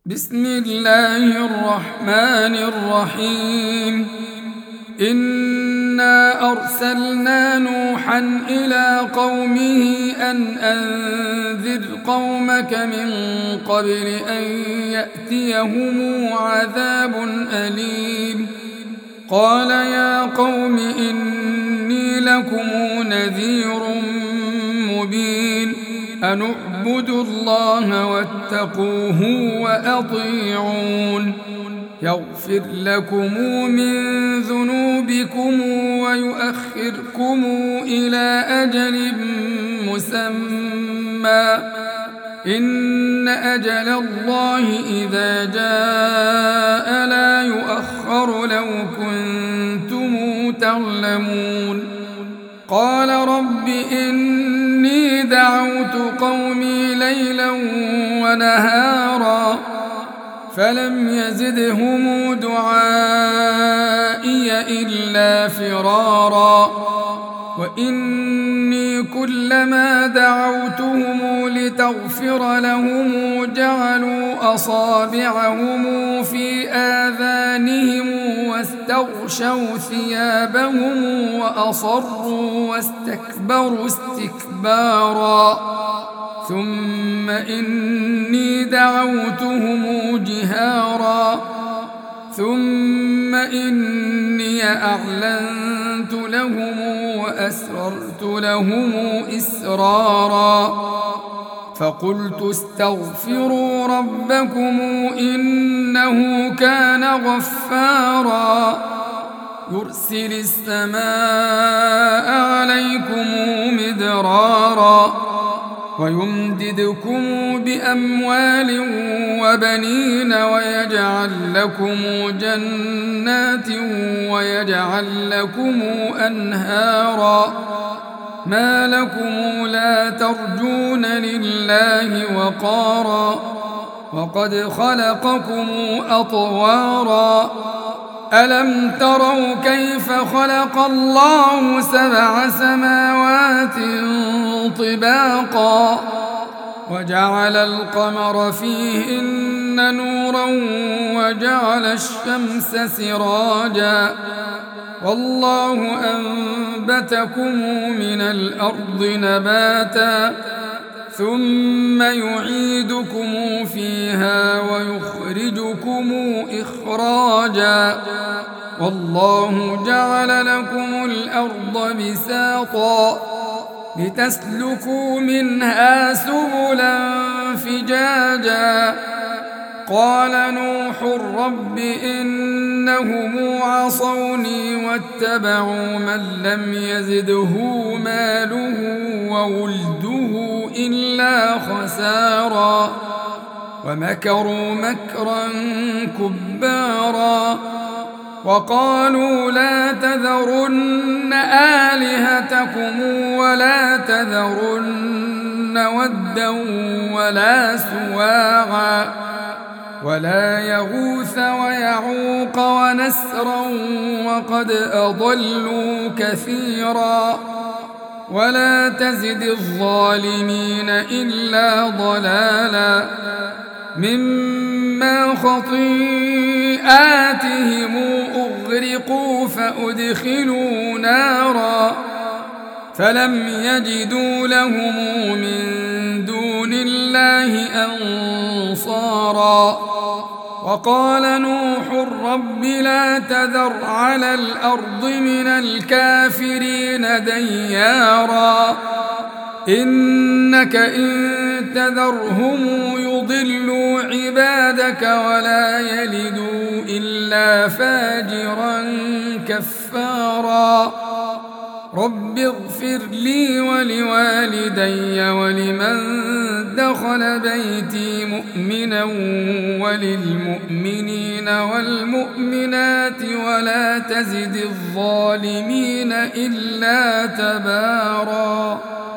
بسم الله الرحمن الرحيم. إنا أرسلنا نوحا إلى قومه أن أنذر قومك من قبل أن يأتيهم عذاب أليم. قال يا قوم إني لكم نذير مبين. أن اعبدوا الله واتقوه وأطيعون يغفر لكم من ذنوبكم ويؤخركم إلى أجل مسمى إن أجل الله إذا جاء لا يؤخر لو كنتم تعلمون. قال رب إني دعوت قومي ليلا ونهارا فلم يزدهم دعائي إلا فرارا. وإني كلما دعوتهم لتغفر لهم جعلوا أصابعهم في آذانهم واستغشوا ثيابهم وأصروا واستكبروا استكبارا. ثم إني دعوتهم جهارا ثم إني أعلنت لهم وأسررت لهم إسرارا. فقلت استغفروا ربكم إنه كان غفارا يرسل السماء عليكم مدرارا ويمددكم بأموال وبنين ويجعل لكم جنات ويجعل لكم أنهارا. ما لكم لا ترجون لله وقارا وقد خلقكم أطوارا. ألم تروا كيف خلق الله 7 سماوات طباقا وجعل القمر فيهن نورا وجعل الشمس سراجا والله أنبتكم من الأرض نباتا ثم يعيدكم فيها ويخرجكم إخراجا والله جعل لكم الأرض بساطا لتسلكوا منها سبلا فجاجا. قال نوح رب إنهم عصوني واتبعوا من لم يزده ماله وولده إلا خسارا ومكروا مكرا كبارا. وقالوا لا تذرن آلهتكم ولا تذرن ودا ولا سواعا ولا يغوث ويعوق ونسرا وقد أضلوا كثيرا ولا تزد الظالمين إلا ضلالا. مما خطيئاتهم أغرقوا فأدخلوا نارا فلم يجدوا لهم من دون الله أنصارا. وقال نوح رب لا تذر على الأرض من الكافرين ديارا إنك إن تذرهم يضلوا عبادك ولا يلدوا إلا فاجرا كفارا. رب اغفر لي ولوالدي ولمن دخل بيتي مؤمنا وللمؤمنين والمؤمنات ولا تزد الظالمين إلا تبارا.